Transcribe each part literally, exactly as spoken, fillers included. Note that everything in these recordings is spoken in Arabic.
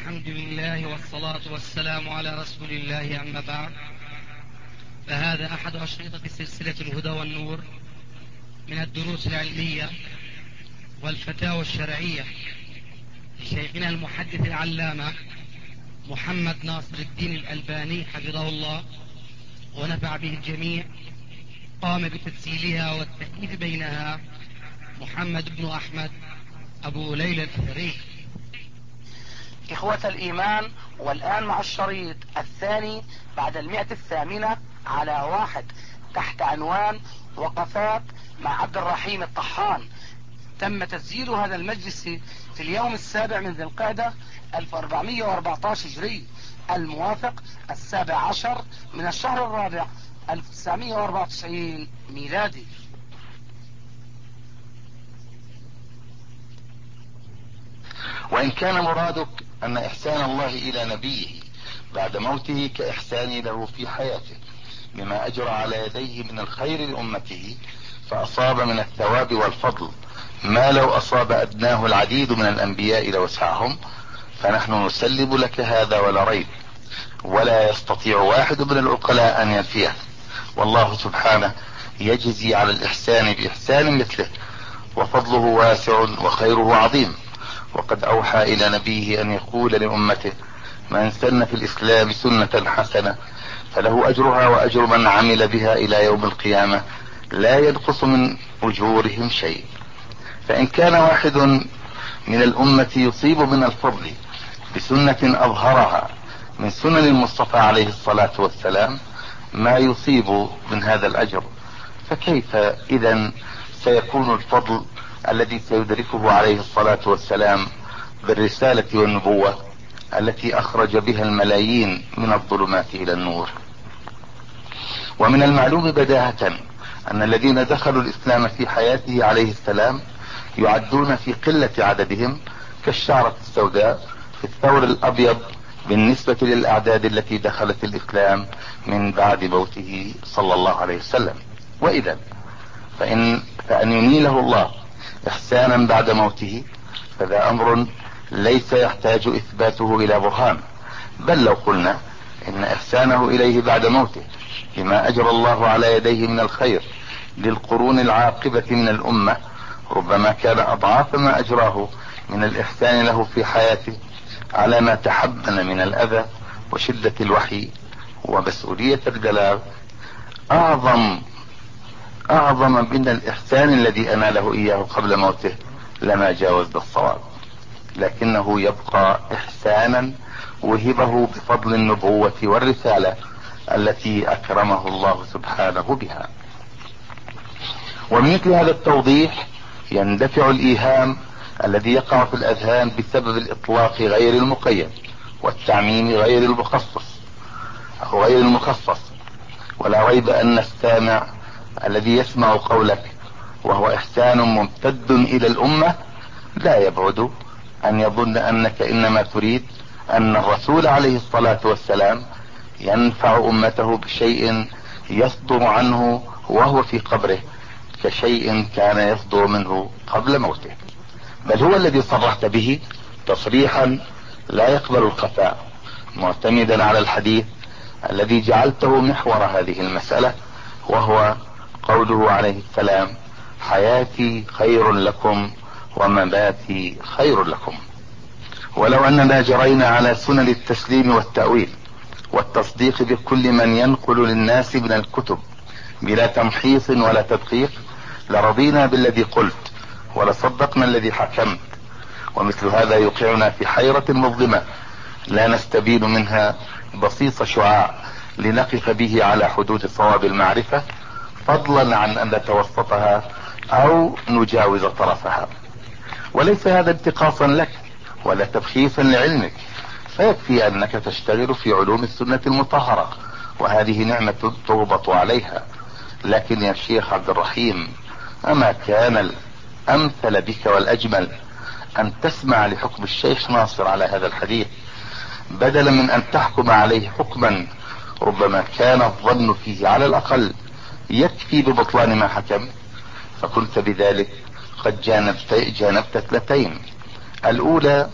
الحمد لله والصلاة والسلام على رسول الله، أما بعد، فهذا أحد أشرطة سلسلة الهدى والنور من الدروس العلمية والفتاوى الشرعية لشيخنا المحدث العلامة محمد ناصر الدين الألباني حفظه الله ونفع به الجميع. قام بتسجيلها والتأليف بينها محمد بن أحمد أبو ليلى الأثري. إخوة الإيمان، والآن مع الشريط الثاني بعد المئة الثامنة على واحد تحت عنوان وقفات مع عبد الرحيم الطحان. تم تسجيل هذا المجلس في اليوم السابع من ذي القعدة ألف وأربعمئة وأربعة عشر هجري، الموافق السابع عشر من الشهر الرابع ألف وتسعمئة وأربعة وتسعين ميلادي. وإن كان مرادك أن إحسان الله إلى نبيه بعد موته كإحسان له في حياته بما أجرى على يديه من الخير لأمته، فأصاب من الثواب والفضل ما لو أصاب أدناه العديد من الأنبياء لوسعهم، فنحن نسلم لك هذا ولا ريب، ولا يستطيع واحد من العقلاء أن ينفيه. والله سبحانه يجزي على الإحسان بإحسان مثله، وفضله واسع وخيره عظيم. وقد أوحى إلى نبيه أن يقول لأمته: من سن في الإسلام سنة حسنة فله أجرها وأجر من عمل بها إلى يوم القيامة لا ينقص من أجورهم شيء. فإن كان واحد من الأمة يصيب من الفضل بسنة أظهرها من سنن المصطفى عليه الصلاة والسلام ما يصيب من هذا الأجر، فكيف إذن سيكون الفضل الذي سيدركه عليه الصلاة والسلام بالرسالة والنبوة التي أخرج بها الملايين من الظلمات إلى النور؟ ومن المعلوم بداهة أن الذين دخلوا الإسلام في حياته عليه السلام يعدون في قلة عددهم كالشعرة السوداء في الثور الأبيض بالنسبة للأعداد التي دخلت الإسلام من بعد موته صلى الله عليه وسلم. وإذا فإن, فأن ينيله الله إحسانا بعد موته فذا أمر ليس يحتاج إثباته إلى برهان، بل لو قلنا إن إحسانه إليه بعد موته بما أجرى الله على يديه من الخير للقرون العاقبة من الأمة ربما كان أضعاف ما أجراه من الإحسان له في حياته على ما تحمل من الأذى وشدة الوحي ومسؤولية البلاغ أعظم أعظم من الإحسان الذي أناله إياه قبل موته لما جاوز الصواب، لكنه يبقى إحسانا وهبه بفضل النبوة والرسالة التي أكرمه الله سبحانه بها. ومن مثل هذا التوضيح يندفع الإيهام الذي يقع في الأذهان بسبب الإطلاق غير المقيد والتعميم غير المخصص أو غير المخصص. ولا ريب أن السامع الذي يسمع قولك وهو إحسان ممتد إلى الأمة لا يبعد أن يظن أنك إنما تريد أن الرسول عليه الصلاة والسلام ينفع أمته بشيء يصدر عنه وهو في قبره كشيء كان يصدر منه قبل موته، بل هو الذي صرحت به تصريحا لا يقبل الخفاء، معتمدا على الحديث الذي جعلته محور هذه المسألة، وهو قوله عليه السلام: حياتي خير لكم ومماتي خير لكم. ولو أننا جرينا على سنن التسليم والتأويل والتصديق بكل من ينقل للناس من الكتب بلا تمحيص ولا تدقيق لرضينا بالذي قلت ولصدقنا الذي حكمت. ومثل هذا يوقعنا في حيرة مظلمة لا نستبين منها بسيط شعاع لنقف به على حدود صواب المعرفة، فضلا عن أن نتوسطها أو نجاوز طرفها. وليس هذا انتقاصا لك ولا تبخيسا لعلمك، فيكفي أنك تشتغل في علوم السنة المطهرة وهذه نعمة تربط عليها. لكن يا شيخ عبد الرحيم، أما كان الأمثل بك والأجمل أن تسمع لحكم الشيخ ناصر على هذا الحديث بدلا من أن تحكم عليه حكما ربما كان الظن فيه على الأقل يكفي ببطلان ما حكم، فكنت بذلك قد جانبت, جانبت اثنتين: الأولى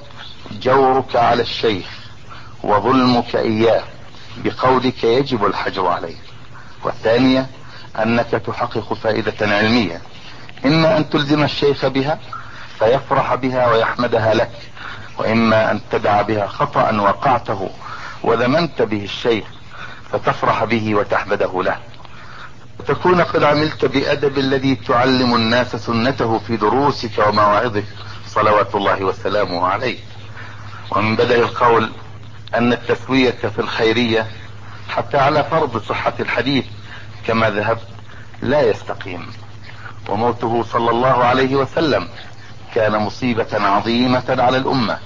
جورك على الشيخ وظلمك إياه بقولك يجب الحجر عليه. والثانية أنك تحقق فائدة علمية، إما أن تلزم الشيخ بها فيفرح بها ويحمدها لك، وإما أن تدع بها خطأ وقعته وذممت به الشيخ فتفرح به وتحمده له، وتكون قد عملت بأدب الذي تعلم الناس سنته في دروسك ومواعظك صلوات الله وسلامه عليه. ومن بدء القول أن التسوية في الخيرية حتى على فرض صحة الحديث كما ذهبت لا يستقيم، وموته صلى الله عليه وسلم كان مصيبة عظيمة على الأمة.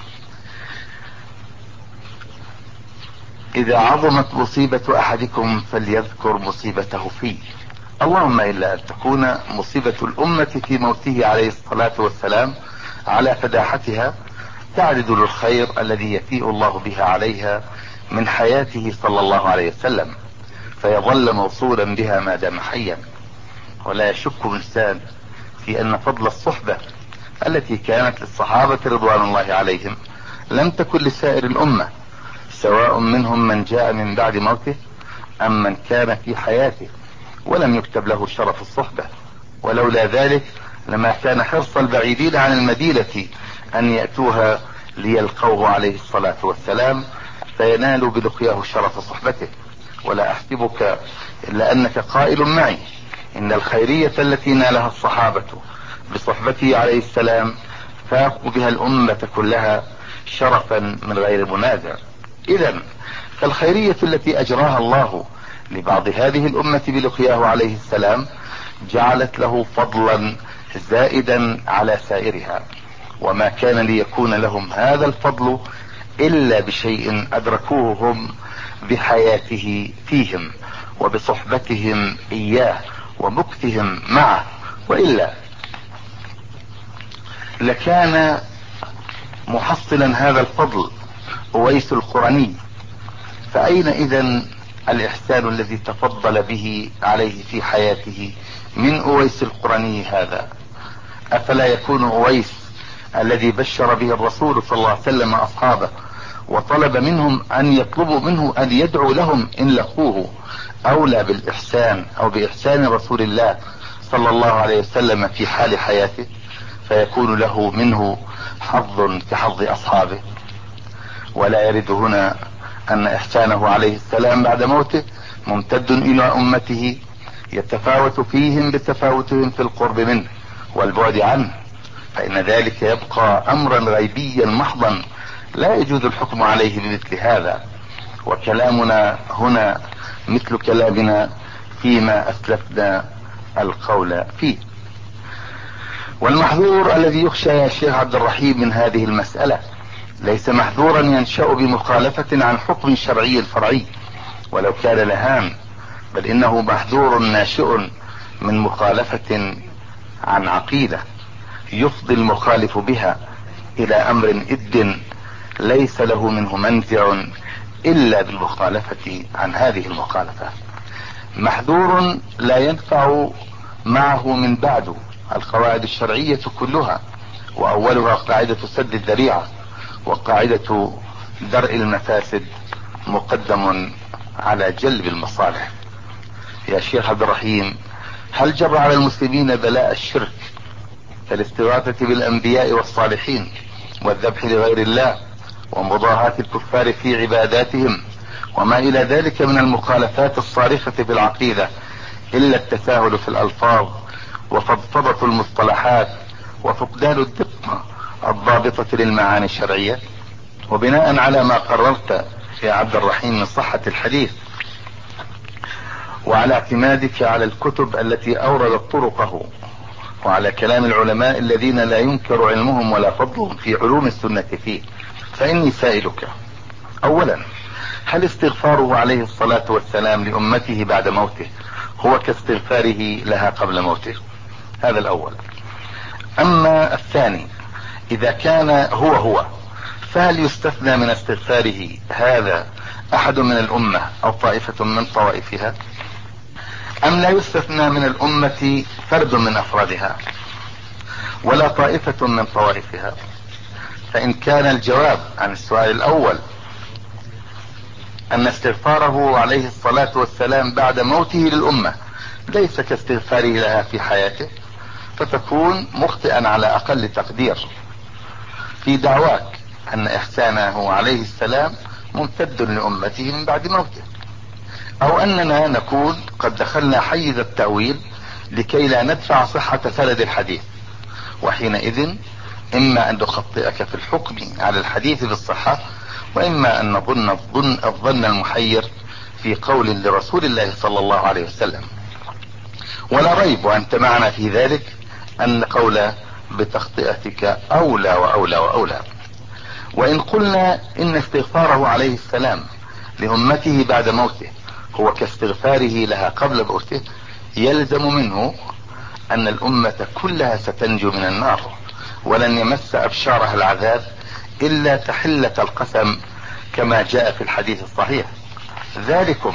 إذا عظمت مصيبة أحدكم فليذكر مصيبته فيه، اللهم إلا أن تكون مصيبة الأمة في موته عليه الصلاة والسلام على فداحتها تعرض للخير الذي يفيء الله بها عليها من حياته صلى الله عليه وسلم، فيظل موصولا بها ما دام حيا. ولا يشك إنسان في أن فضل الصحبة التي كانت للصحابة رضوان الله عليهم لم تكن لسائر الأمة، سواء منهم من جاء من بعد موته أم من كان في حياته ولم يكتب له شرف الصحبة. ولولا ذلك لما كان حرص البعيدين عن المدينة أن يأتوها ليلقوه عليه الصلاة والسلام فينالوا بلقياه شرف صحبته. ولا أحسبك إلا أنك قائل معي إن الخيرية التي نالها الصحابة بصحبته عليه السلام فاقوا بها الأمة كلها شرفا من غير منازع. إذن فالخيرية التي أجراها الله لبعض هذه الأمة بلقياه عليه السلام جعلت له فضلا زائدا على سائرها، وما كان ليكون لهم هذا الفضل إلا بشيء أدركوه هم بحياته فيهم وبصحبتهم إياه ومكثهم معه، وإلا لكان محصلا هذا الفضل أويس القرني. فأين إذن الإحسان الذي تفضل به عليه في حياته من أويس القرني هذا؟ أفلا يكون أويس الذي بشر به الرسول صلى الله عليه وسلم أصحابه وطلب منهم أن يطلبوا منه أن يدعو لهم إن لقوه أولى بالإحسان أو بإحسان رسول الله صلى الله عليه وسلم في حال حياته، فيكون له منه حظ كحظ أصحابه؟ ولا يرد هنا أن إحسانه عليه السلام بعد موته ممتد إلى أمته يتفاوت فيهم بتفاوتهم في القرب منه والبعد عنه، فإن ذلك يبقى أمرا غيبيا محضا لا يجوز الحكم عليه بمثل هذا. وكلامنا هنا مثل كلامنا فيما أسلفنا القول فيه. والمحذور الذي يخشى يا شيخ عبد الرحيم من هذه المسألة ليس محذورا ينشأ بمخالفة عن حكم شرعي فرعي ولو كان لهام، بل إنه محذور ناشئ من مخالفة عن عقيدة يفضي المخالف بها إلى أمر إد ليس له منه منزع إلا بالمخالفة عن هذه المخالفة. محذور لا ينفع معه من بعد القواعد الشرعية كلها، وأولها قاعدة سد الذريعة وقاعدة درء المفاسد مقدم على جلب المصالح. يا شيخ عبد الرحيم، هل جرى على المسلمين بلاء الشرك كالاستغاثة بالأنبياء والصالحين والذبح لغير الله ومضاهاة الكفار في عباداتهم وما إلى ذلك من المخالفات الصارخة في العقيدة إلا التساهل في الألفاظ وفضفضة المصطلحات وفقدان الدقة الضابطة للمعاني الشرعية؟ وبناء على ما قررت يا عبد الرحيم من صحة الحديث وعلى اعتمادك على الكتب التي أوردت طرقه وعلى كلام العلماء الذين لا ينكر علمهم ولا فضلهم في علوم السنة فيه، فإني سائلك: أولا، هل استغفاره عليه الصلاة والسلام لأمته بعد موته هو كاستغفاره لها قبل موته؟ هذا الأول. أما الثاني، إذا كان هو هو فهل يستثنى من استغفاره هذا أحد من الأمة أو طائفة من طوائفها، أم لا يستثنى من الأمة فرد من أفرادها ولا طائفة من طوائفها؟ فإن كان الجواب عن السؤال الأول أن استغفاره عليه الصلاة والسلام بعد موته للأمة ليس كاستغفاره لها في حياته، فتكون مخطئا على أقل تقدير في دعواك أن إحسانه عليه السلام ممتد لأمته من بعد موته، أو أننا نكون قد دخلنا حيز التأويل لكي لا ندفع صحة سند الحديث، وحينئذ إما أن نخطئك في الحكم على الحديث بالصحة، وإما أن نظن الظن, الظن المحير في قول لرسول الله صلى الله عليه وسلم. ولا ريب وأنت معنا في ذلك أن قول بتخطئتك أولى وأولى وأولى. وإن قلنا إن استغفاره عليه السلام لأمته بعد موته هو كاستغفاره لها قبل موته، يلزم منه أن الأمة كلها ستنجو من النار ولن يمس أبشارها العذاب إلا تحلة القسم كما جاء في الحديث الصحيح. ذلكم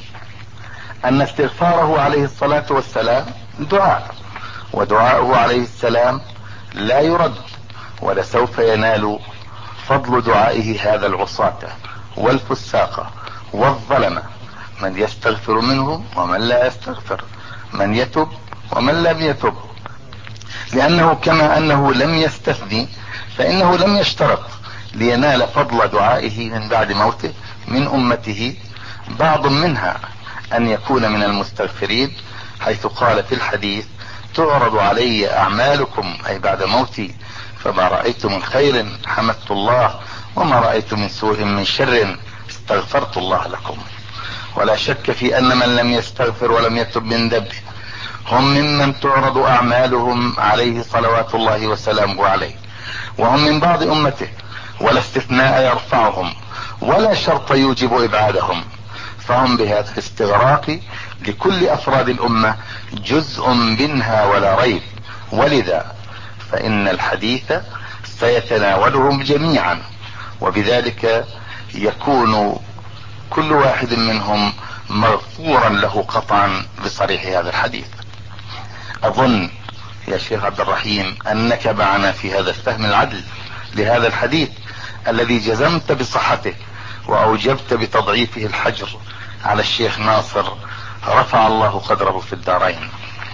أن استغفاره عليه الصلاة والسلام دعاء، ودعاؤه عليه السلام لا يرد، ولسوف ينال فضل دعائه هذا العصاة والفساق والظلمة، من يستغفر منهم ومن لا يستغفر، من يتب ومن لم يتب، لأنه كما أنه لم يستثني فإنه لم يشترط لينال فضل دعائه من بعد موته من أمته بعض منها أن يكون من المستغفرين، حيث قال في الحديث: تعرض علي أعمالكم أي بعد موتي، فما رأيت من خير حمدت الله، وما رأيت من سوء من شر استغفرت الله لكم. ولا شك في أن من لم يستغفر ولم يتب من ذنبه هم ممن تعرض أعمالهم عليه صلوات الله وسلامه عليه، وهم من بعض أمته، ولا استثناء يرفعهم ولا شرط يوجب إبعادهم، فهم بهذا الاستغراق لكل أفراد الأمة جزء منها ولا ريب. ولذا فإن الحديث سيتناولهم جميعا، وبذلك يكون كل واحد منهم مغفورا له قطعا بصريح هذا الحديث. أظن يا شيخ عبد الرحيم أنك معنا في هذا الفهم العدل لهذا الحديث الذي جزمت بصحته وأوجبت بتضعيفه الحجر على الشيخ ناصر رفع الله قدره في الدارين.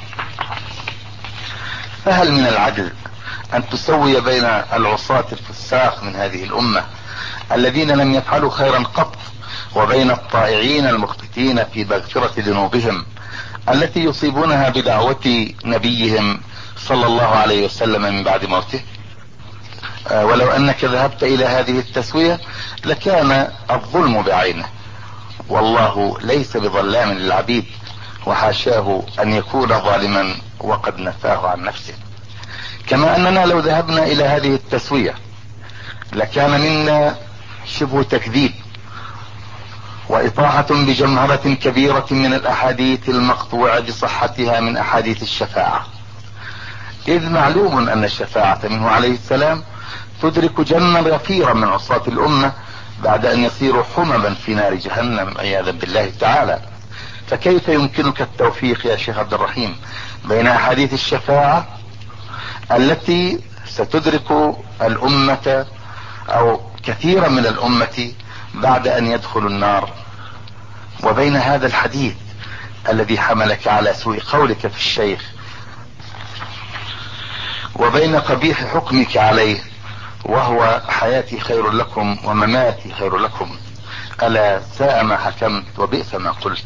فهل من العدل أن تسوي بين العصاة الفساق من هذه الأمة الذين لم يفعلوا خيرا قط وبين الطائعين المخبتين في مغفرة ذنوبهم التي يصيبونها بدعوة نبيهم صلى الله عليه وسلم من بعد موته؟ آه ولو أنك ذهبت إلى هذه التسوية لكان الظلم بعينه، والله ليس بظلام للعبيد، وحاشاه أن يكون ظالما وقد نفاه عن نفسه. كما أننا لو ذهبنا إلى هذه التسوية لكان منا شبه تكذيب وإطاحة بجمهرة كبيرة من الأحاديث المقطوعة بصحتها من أحاديث الشفاعة، إذ معلوم أن الشفاعة منه عليه السلام تدرك جما غفيرا من عصاة الأمة بعد أن يصيروا حمما في نار جهنم عياذا بالله تعالى. فكيف يمكنك التوفيق يا شيخ عبد الرحيم بين أحاديث الشفاعة التي ستدرك الأمة أو كثيرا من الأمة بعد أن يدخلوا النار، وبين هذا الحديث الذي حملك على سوء قولك في الشيخ، وبين قبيح حكمك عليه وهو حياتي خير لكم ومماتي خير لكم؟ ألا ساء ما حكمت وبئس ما قلت.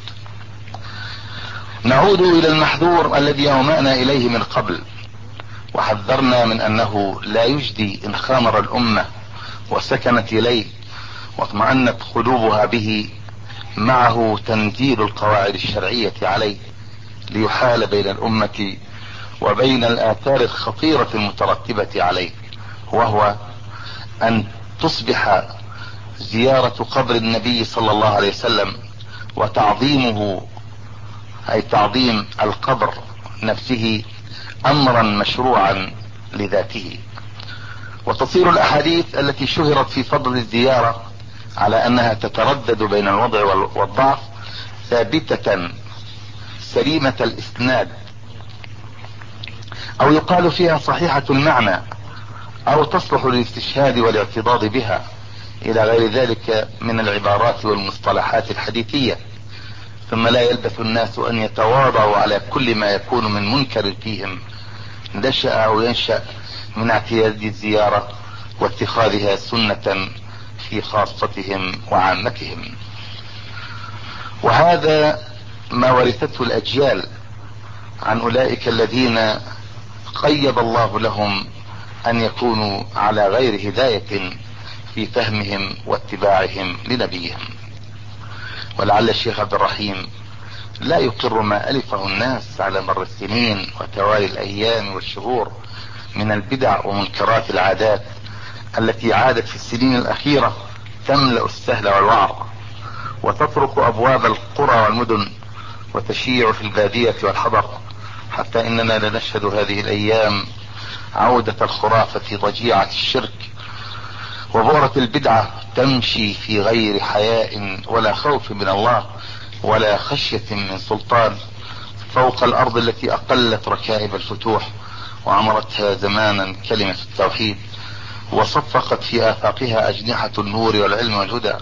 نعود إلى المحذور الذي أومأنا إليه من قبل، وحذرنا من أنه لا يجدي إن خامر الأمة وسكنت إليه واطمأنت قلوبها به معه تنزيل القواعد الشرعية عليه ليحال بين الأمة وبين الآثار الخطيرة المترتبة عليه، وهو أن تصبح زيارة قبر النبي صلى الله عليه وسلم وتعظيمه أي تعظيم القبر نفسه أمرا مشروعا لذاته، وتصير الأحاديث التي شهرت في فضل الزيارة على أنها تتردد بين الوضع والضعف ثابتة سليمة الإسناد، أو يقال فيها صحيحة المعنى او تصلح للاستشهاد والاعتضاض بها الى غير ذلك من العبارات والمصطلحات الحديثية. ثم لا يلبث الناس ان يتواضعوا على كل ما يكون من منكر فيهم نشأ او ينشأ من اعتياد الزيارة واتخاذها سنة في خاصتهم وعامتهم. وهذا ما ورثته الاجيال عن اولئك الذين قيض الله لهم ان يكونوا على غير هداية في فهمهم واتباعهم لنبيهم. ولعل الشيخ عبد الرحيم لا يقر ما ألفه الناس على مر السنين وتوالي الأيام والشهور من البدع ومنكرات العادات التي عادت في السنين الأخيرة تملأ السهل والوعر وتطرق أبواب القرى والمدن وتشيع في البادية والحضر، حتى إننا لنشهد هذه الأيام عودة الخرافة ضجيعة الشرك وبؤرة البدعة تمشي في غير حياء ولا خوف من الله ولا خشية من سلطان فوق الأرض التي أقلت ركائب الفتوح وعمرتها زمانا كلمة التوحيد وصفقت في آفاقها أجنحة النور والعلم والهدى.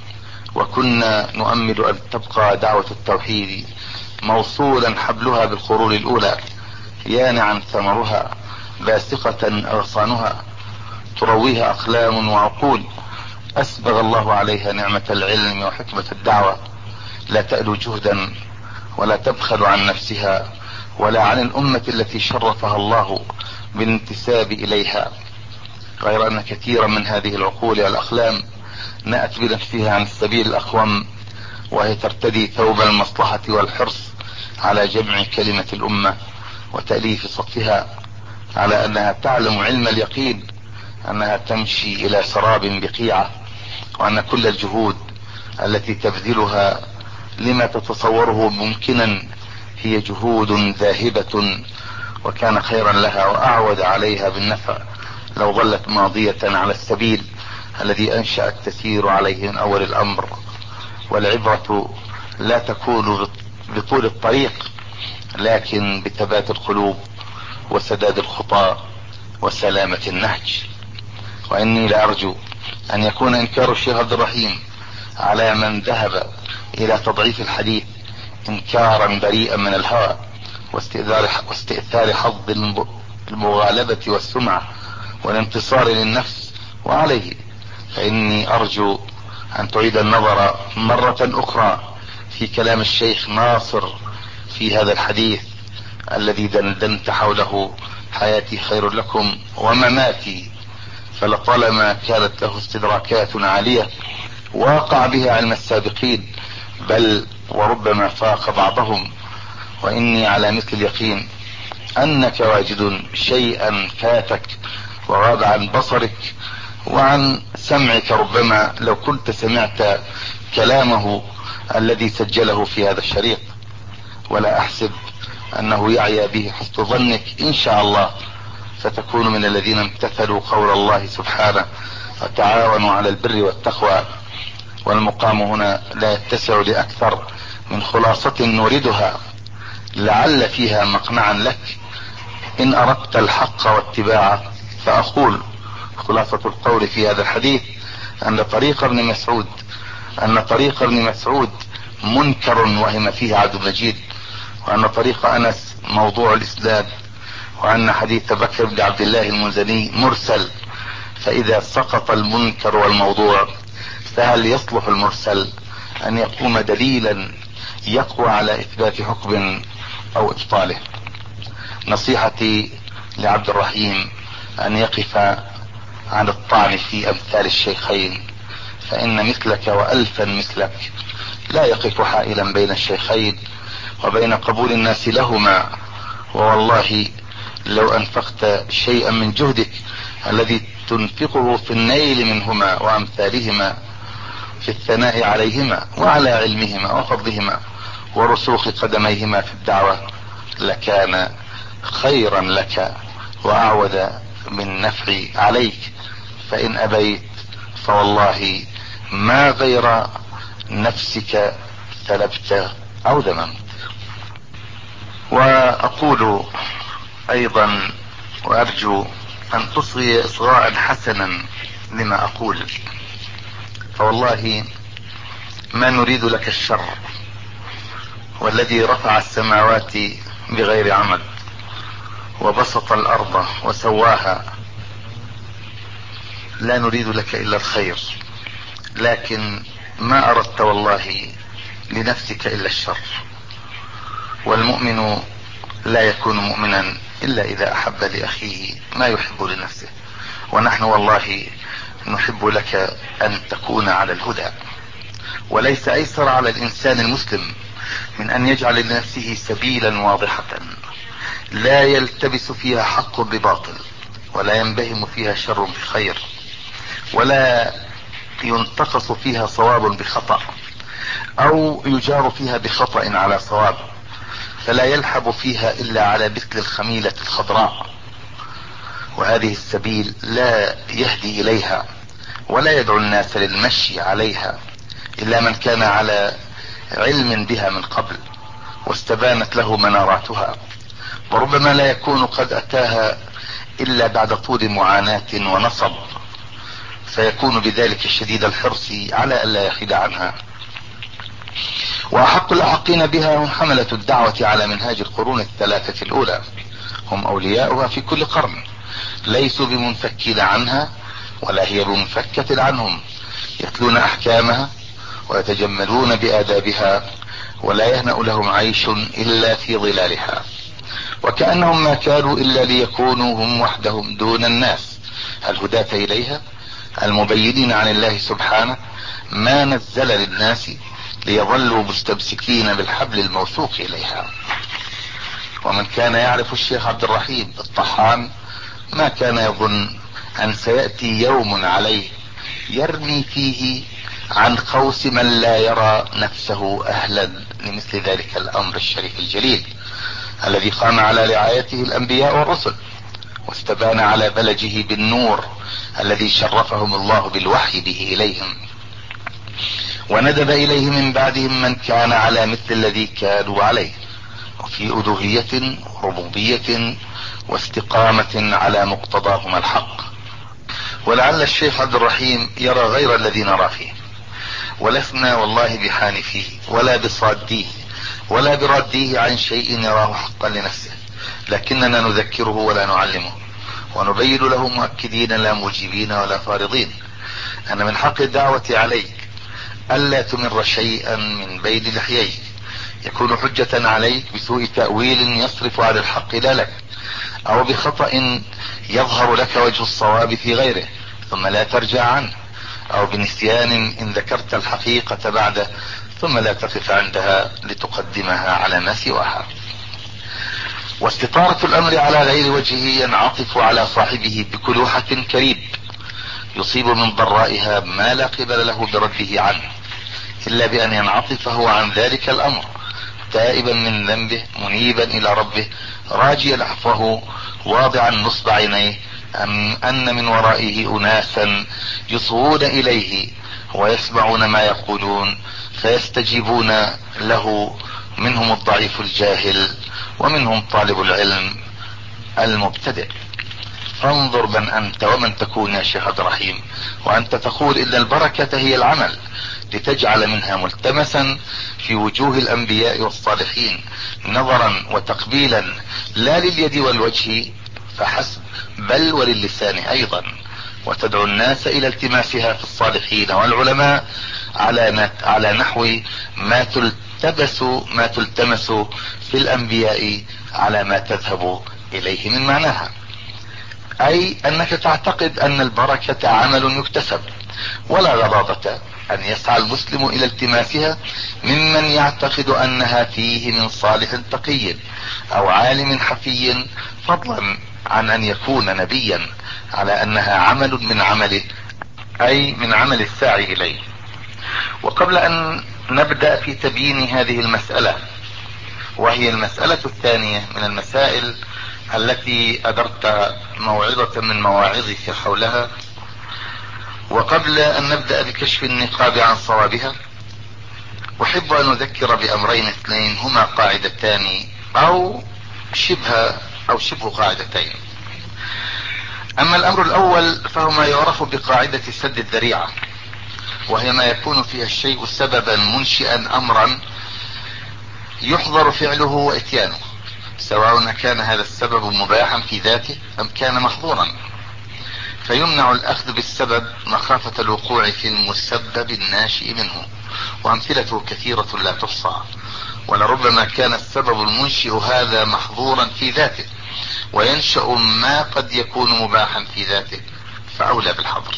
وكنا نؤمل أن تبقى دعوة التوحيد موصولا حبلها بالخرول الأولى يانعا ثمرها باسقة أغصانها ترويها أقلام وعقول أسبغ الله عليها نعمة العلم وحكمة الدعوة، لا تألو جهدا ولا تبخل عن نفسها ولا عن الأمة التي شرفها الله بالانتساب إليها، غير أن كثيرا من هذه العقول والأقلام نأت بنفسها عن السبيل الأقوم وهي ترتدي ثوب المصلحة والحرص على جمع كلمة الأمة وتأليف صفها، على أنها تعلم علم اليقين أنها تمشي إلى سراب بقيعة، وأن كل الجهود التي تبذلها لما تتصوره ممكنا هي جهود ذاهبة، وكان خيرا لها وأعود عليها بالنفع لو ظلت ماضية على السبيل الذي أنشأت تسير عليه من أول الأمر. والعبرة لا تكون بطول الطريق لكن بثبات القلوب وسداد الخطى وسلامة النهج. وإني لأرجو أن يكون إنكار الشيخ عبد الرحيم على من ذهب إلى تضعيف الحديث إنكارا بريئا من الهوى واستئثار حظ المغالبة والسمعة والانتصار للنفس وعليه. فإني أرجو أن تعيد النظر مرة أخرى في كلام الشيخ ناصر في هذا الحديث الذي دندنت حوله حياتي خير لكم ومماتي، فلطالما كانت له استدراكات عالية واقع بها علم السابقين بل وربما فاق بعضهم. وإني على مثل اليقين أنك واجد شيئا فاتك وغاب عن بصرك وعن سمعك، ربما لو كنت سمعت كلامه الذي سجله في هذا الشريط، ولا أحسب أنه يعيا به حسن ظنك إن شاء الله، فتكون من الذين امتثلوا قول الله سبحانه وتعاونوا على البر والتقوى. والمقام هنا لا يتسع لأكثر من خلاصة نوردها لعل فيها مقنعا لك إن أردت الحق واتباعه. فأقول خلاصة القول في هذا الحديث أن طريق ابن مسعود أن طريق ابن مسعود منكر وهم فيه عبد المجيد، وأن طريق أنس موضوع الإسناد، وأن حديث بكر بن عبد الله المنزلي مرسل. فإذا سقط المنكر والموضوع فهل يصلح المرسل أن يقوم دليلا يقوى على إثبات حكم أو إبطاله؟ نصيحتي لعبد الرحيم أن يقف عن الطعن في أمثال الشيخين، فإن مثلك وألفا مثلك لا يقف حائلا بين الشيخين وبين قبول الناس لهما. ووالله لو أنفقت شيئا من جهدك الذي تنفقه في النيل منهما وأمثالهما في الثناء عليهما وعلى علمهما وفضلهما ورسوخ قدميهما في الدعوة لكان خيرا لك وأعود من نفع عليك. فإن أبيت فوالله ما غير نفسك سلبت أو ذممت. وأقول أيضا وأرجو ان تصغي اصغاء حسنا لما اقول، فوالله ما نريد لك الشر، والذي رفع السماوات بغير عمد وبسط الارض وسواها لا نريد لك الا الخير، لكن ما اردت والله لنفسك الا الشر، والمؤمن لا يكون مؤمنا الا اذا احب لاخيه ما يحب لنفسه، ونحن والله نحب لك ان تكون على الهدى. وليس ايسر على الانسان المسلم من ان يجعل لنفسه سبيلا واضحة لا يلتبس فيها حق بباطل، ولا ينبهم فيها شر بخير، ولا ينتقص فيها صواب بخطأ، او يجار فيها بخطأ على صواب، فلا يلحب فيها الا على مثل الخميلة الخضراء. وهذه السبيل لا يهدي اليها ولا يدعو الناس للمشي عليها الا من كان على علم بها من قبل واستبانت له مناراتها، وربما لا يكون قد اتاها الا بعد طول معاناة ونصب، فيكون بذلك شديد الحرص على الا يحيد عنها. واحق الاحقين بها هم حملة الدعوة على منهاج القرون الثلاثة الاولى، هم اولياؤها في كل قرن، ليسوا بمنفكين عنها ولا هي بمنفكة عنهم، يتلون احكامها ويتجملون بادابها، ولا يهنأ لهم عيش الا في ظلالها، وكأنهم ما كانوا الا ليكونوا هم وحدهم دون الناس الهداة اليها المبينين عن الله سبحانه ما نزل للناس ليظلوا مستمسكين بالحبل الموثوق اليها. ومن كان يعرف الشيخ عبد الرحيم الطحان ما كان يظن ان سيأتي يوم عليه يرمي فيه عن قوس من لا يرى نفسه اهلا لمثل ذلك الامر الشريف الجليل الذي قام على رعايته الانبياء والرسل، واستبان على بلجه بالنور الذي شرفهم الله بالوحي به اليهم، وندب اليه من بعدهم من كان على مثل الذي كانوا عليه، وفي الوهية وربوبية واستقامة على مقتضاهما الحق. ولعل الشيخ عبد الرحيم يرى غير الذي نرى فيه، ولسنا والله بحانفيه ولا بصاديه ولا براديه عن شيء يراه حقا لنفسه، لكننا نذكره ولا نعلمه، ونبين له مؤكدين لا موجبين ولا فارضين ان من حق الدعوة عليك الا تمر شيئا من بين لحييك يكون حجة عليك بسوء تأويل يصرف عن الحق لا لك، او بخطأ يظهر لك وجه الصواب في غيره ثم لا ترجع عنه، او بنسيان ان ذكرت الحقيقة بعده ثم لا تقف عندها لتقدمها على ما سواها. واستطارة الامر على غير وجهه ينعطف على صاحبه بكلوحة كريب يصيب من ضرائها ما لا قبل له برده عنه، الا بان ينعطف هو عن ذلك الامر تائبا من ذنبه منيبا الى ربه راجيا عفوه واضعا نصب عينيه أم ان من ورائه اناسا يصغون اليه ويسمعون ما يقولون فيستجيبون له، منهم الضعيف الجاهل ومنهم طالب العلم المبتدئ. فانظر من انت ومن تكون يا شيخ عبد الرحيم، وانت تقول ان البركة هي العمل لتجعل منها ملتمسا في وجوه الانبياء والصالحين نظرا وتقبيلا لا لليد والوجه فحسب بل وللسان ايضا، وتدعو الناس الى التماسها في الصالحين والعلماء على على نحو ما تلتبس ما تلتمس في الانبياء على ما تذهب اليه من معناها، اي انك تعتقد ان البركة عمل يكتسب، ولا غضاضة ان يسعى المسلم الى التماسها ممن يعتقد انها فيه من صالح تقي او عالم حفي، فضلا عن ان يكون نبيا، على انها عمل من عمله اي من عمل الساعي اليه. وقبل ان نبدأ في تبيين هذه المسألة، وهي المسألة الثانية من المسائل التي أدرت موعظة من مواعظك حولها، وقبل ان نبدأ بكشف النقاب عن صوابها، احب ان اذكر بامرين اثنين هما قاعدتان او شبه او شبه قاعدتين. اما الامر الاول فهو ما يعرف بقاعدة سد الذريعة، وهي ما يكون فيها الشيء سببا منشئا امرا يحظر فعله واتيانه، سواء كان هذا السبب مباحا في ذاته ام كان محظورا، فيمنع الاخذ بالسبب مخافة الوقوع في المسبب الناشئ منه. وامثلته كثيرة لا تحصى، ولربما كان السبب المنشئ هذا محظورا في ذاته وينشأ ما قد يكون مباحا في ذاته، فاولى بالحظر.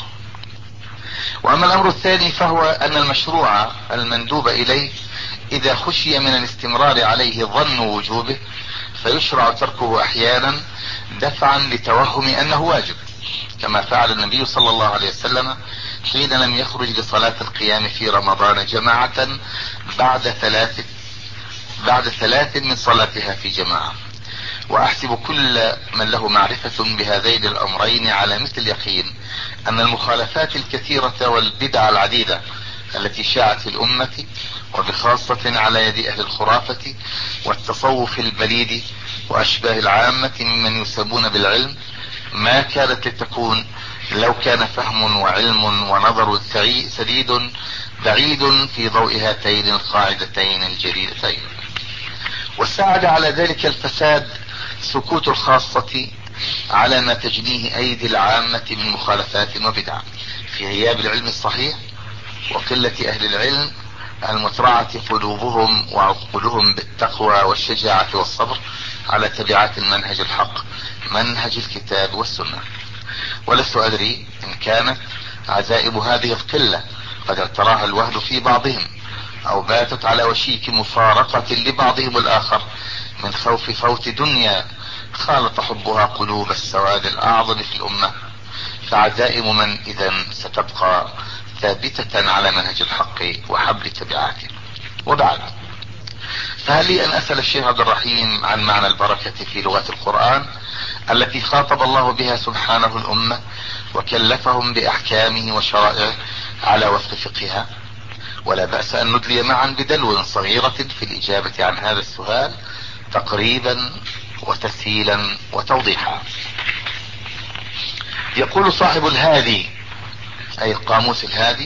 واما الامر الثاني فهو ان المشروع المندوب اليه اذا خشي من الاستمرار عليه ظن وجوبه فيشرع تركه احيانا دفعا لتوهم انه واجب، كما فعل النبي صلى الله عليه وسلم حين لم يخرج لصلاة القيام في رمضان جماعة بعد ثلاث بعد ثلاث من صلاتها في جماعة. واحسب كل من له معرفة بهذين الامرين على مثل اليقين ان المخالفات الكثيرة والبدع العديدة التي شاعت في الامة، وبخاصة على يد اهل الخرافة والتصوف البليد واشباه العامة ممن يسمون بالعلم، ما كانت لتكون لو كان فهم وعلم ونظر سديد بعيد في ضوء هاتين القاعدتين الجليلتين. وساعد على ذلك الفساد سكوت الخاصة على ما تجنيه ايدي العامة من مخالفات وبدع في غياب العلم الصحيح وقلة اهل العلم المترعة قلوبهم وعقولهم بالتقوى والشجاعة والصبر على تبعات المنهج الحق، منهج الكتاب والسنة. ولست ادري ان كانت عزائم هذه القلة قد اعتراها الوهن في بعضهم او باتت على وشيك مفارقة لبعضهم الاخر من خوف فوت دنيا خالط حبها قلوب السواد الاعظم في الامة، فعزائم من اذا ستبقى ثابتة على منهج الحق وحبل تبعاته. وبعد، فهل لي ان اسأل الشيخ عبد الرحيم عن معنى البركة في لغة القرآن التي خاطب الله بها سبحانه الامة وكلفهم باحكامه وشرائعه على وفق فقهها؟ ولا بأس ان ندلي معا بدلو صغيرة في الاجابة عن هذا السؤال تقريبا وتسهيلا وتوضيحا. يقول صاحب الهادي اي القاموس الهادي: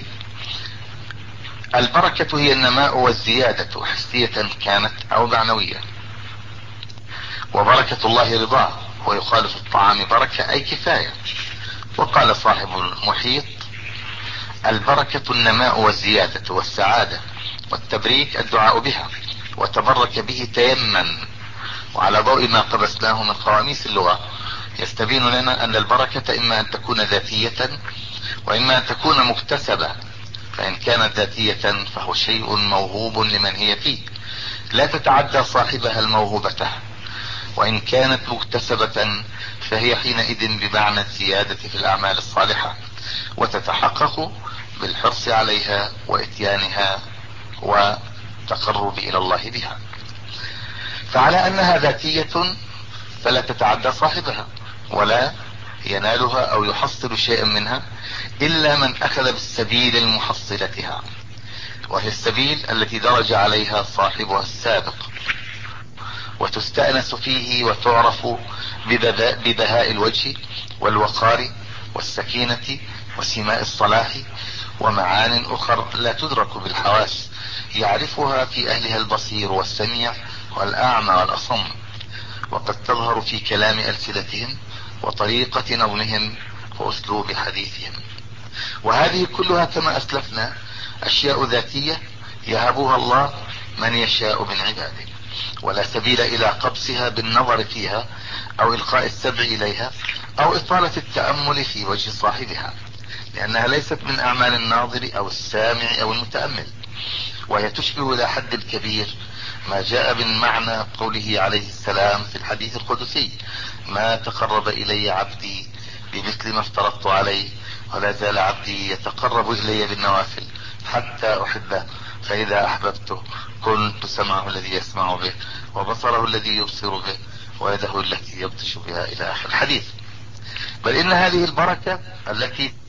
البركة هي النماء والزيادة حسية كانت او معنوية، وبركة الله رضاه، ويقال في الطعام بركة اي كفاية. وقال صاحب المحيط: البركة النماء والزيادة والسعادة، والتبريك الدعاء بها، وتبرك به تيمن. وعلى ضوء ما قبسناه من قواميس اللغة يستبين لنا ان البركة اما ان تكون ذاتية واما ان تكون مكتسبة، فان كانت ذاتية فهو شيء موهوب لمن هي فيه لا تتعدى صاحبها الموهوبة، وان كانت مكتسبة فهي حينئذ بمعنى الزيادة في الاعمال الصالحة، وتتحقق بالحرص عليها واتيانها وتقرب الى الله بها. فعلى انها ذاتية فلا تتعدى صاحبها ولا ينالها او يحصل شيئا منها الا من اخذ بالسبيل المحصلتها، وهي السبيل التي درج عليها صاحبها السابق، وتستأنس فيه وتعرف ببهاء الوجه والوقار والسكينة وسماء الصلاح ومعان اخر لا تدرك بالحواس، يعرفها في اهلها البصير والسميع والاعمى والاصم، وقد تظهر في كلام السنتهم وطريقة نظمهم واسلوب حديثهم. وهذه كلها كما اسلفنا اشياء ذاتية يهبها الله من يشاء من عباده، ولا سبيل الى قبسها بالنظر فيها او القاء السبع اليها او اطالة التأمل في وجه صاحبها، لانها ليست من اعمال الناظر او السامع او المتأمل، وهي تشبه الى حد كبير ما جاء من معنى قوله عليه السلام في الحديث القدسي: ما تقرب الي عبدي بمثل ما افترضت عليه، ولا زال عبدي يتقرب الي بالنوافل حتى احبه، فاذا احببته كنت سمعه الذي يسمع به، وبصره الذي يبصر به، ويده التي يبطش بها، الى اخر الحديث. بل ان هذه البركة التي